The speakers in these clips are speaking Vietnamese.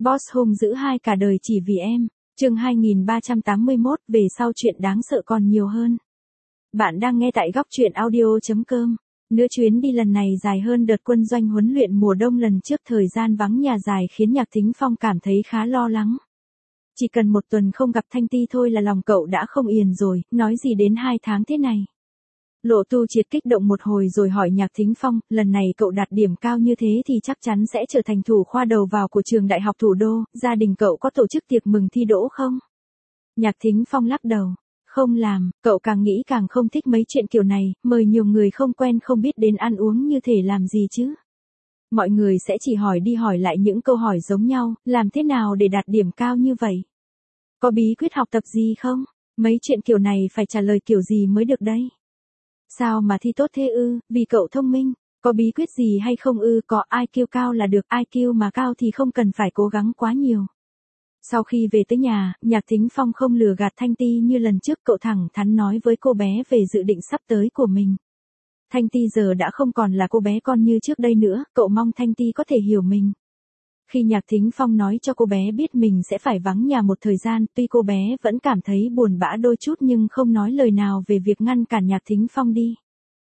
Boss hung dữ hai cả đời chỉ vì em. Chương 2381, về sau chuyện đáng sợ còn nhiều hơn. Bạn đang nghe tại góc truyện audio.com. Nữa chuyến đi lần này dài hơn đợt quân doanh huấn luyện mùa đông lần trước, thời gian vắng nhà dài khiến Nhạc Thính Phong cảm thấy khá lo lắng. Chỉ cần một tuần không gặp Thanh Ti thôi là lòng cậu đã không yên rồi, nói gì đến 2 tháng thế này. Lộ Tu Triệt kích động một hồi rồi hỏi Nhạc Thính Phong, lần này cậu đạt điểm cao như thế thì chắc chắn sẽ trở thành thủ khoa đầu vào của trường đại học thủ đô, gia đình cậu có tổ chức tiệc mừng thi đỗ không? Nhạc Thính Phong lắc đầu, không làm, cậu càng nghĩ càng không thích mấy chuyện kiểu này, mời nhiều người không quen không biết đến ăn uống như thể làm gì chứ. Mọi người sẽ chỉ hỏi đi hỏi lại những câu hỏi giống nhau, làm thế nào để đạt điểm cao như vậy? Có bí quyết học tập gì không? Mấy chuyện kiểu này phải trả lời kiểu gì mới được đấy? Sao mà thi tốt thế ư, vì cậu thông minh, có bí quyết gì hay không ư, có IQ cao là được, IQ mà cao thì không cần phải cố gắng quá nhiều. Sau khi về tới nhà, Nhạc Thính Phong không lừa gạt Thanh Ti như lần trước, cậu thẳng thắn nói với cô bé về dự định sắp tới của mình. Thanh Ti giờ đã không còn là cô bé con như trước đây nữa, cậu mong Thanh Ti có thể hiểu mình. Khi Nhạc Thính Phong nói cho cô bé biết mình sẽ phải vắng nhà một thời gian, tuy cô bé vẫn cảm thấy buồn bã đôi chút nhưng không nói lời nào về việc ngăn cản Nhạc Thính Phong đi.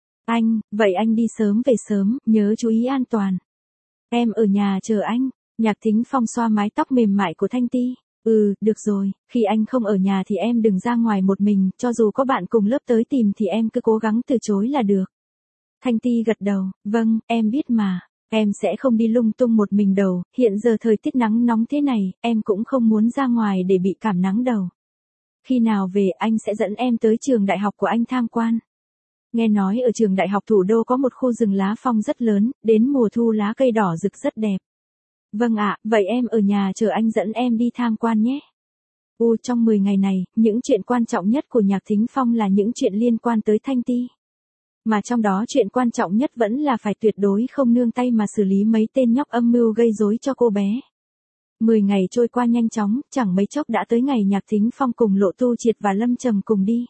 Vậy anh đi sớm về sớm, nhớ chú ý an toàn. Em ở nhà chờ anh. Nhạc Thính Phong xoa mái tóc mềm mại của Thanh Ti. Được rồi, khi anh không ở nhà thì em đừng ra ngoài một mình, cho dù có bạn cùng lớp tới tìm thì em cứ cố gắng từ chối là được. Thanh Ti gật đầu, vâng, em biết mà. Em sẽ không đi lung tung một mình đâu, hiện giờ thời tiết nắng nóng thế này, em cũng không muốn ra ngoài để bị cảm nắng đâu. Khi nào về anh sẽ dẫn em tới trường đại học của anh tham quan. Nghe nói ở trường đại học thủ đô có một khu rừng lá phong rất lớn, đến mùa thu lá cây đỏ rực rất đẹp. Vâng ạ, vậy em ở nhà chờ anh dẫn em đi tham quan nhé. Trong 10 ngày này, những chuyện quan trọng nhất của Nhạc Thính Phong là những chuyện liên quan tới Thanh Ti. Mà trong đó chuyện quan trọng nhất vẫn là phải tuyệt đối không nương tay mà xử lý mấy tên nhóc âm mưu gây rối cho cô bé. 10 ngày trôi qua nhanh chóng, chẳng mấy chốc đã tới ngày Nhạc Thính Phong cùng Lộ Tu Triệt và Lâm Trầm cùng đi.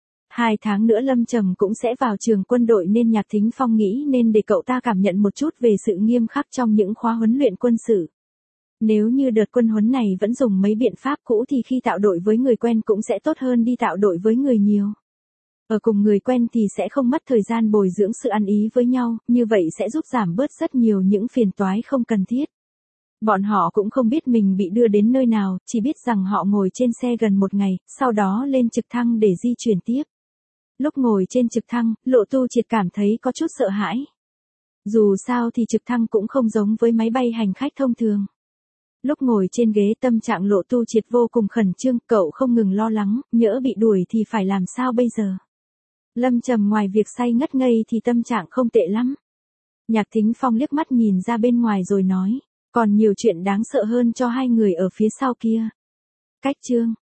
2 tháng nữa Lâm Trầm cũng sẽ vào trường quân đội nên Nhạc Thính Phong nghĩ nên để cậu ta cảm nhận một chút về sự nghiêm khắc trong những khóa huấn luyện quân sự. Nếu như đợt quân huấn này vẫn dùng mấy biện pháp cũ thì khi tạo đội với người quen cũng sẽ tốt hơn đi tạo đội với người nhiều. Ở cùng người quen thì sẽ không mất thời gian bồi dưỡng sự ăn ý với nhau, như vậy sẽ giúp giảm bớt rất nhiều những phiền toái không cần thiết. Bọn họ cũng không biết mình bị đưa đến nơi nào, chỉ biết rằng họ ngồi trên xe gần 1 ngày, sau đó lên trực thăng để di chuyển tiếp. Lúc ngồi trên trực thăng, Lộ Tu Triệt cảm thấy có chút sợ hãi. Dù sao thì trực thăng cũng không giống với máy bay hành khách thông thường. Lúc ngồi trên ghế tâm trạng Lộ Tu Triệt vô cùng khẩn trương, cậu không ngừng lo lắng, nhỡ bị đuổi thì phải làm sao bây giờ. Lâm Trầm ngoài việc say ngất ngây thì tâm trạng không tệ lắm. Nhạc Thính Phong liếc mắt nhìn ra bên ngoài rồi nói, còn nhiều chuyện đáng sợ hơn cho hai người ở phía sau kia. Cách chương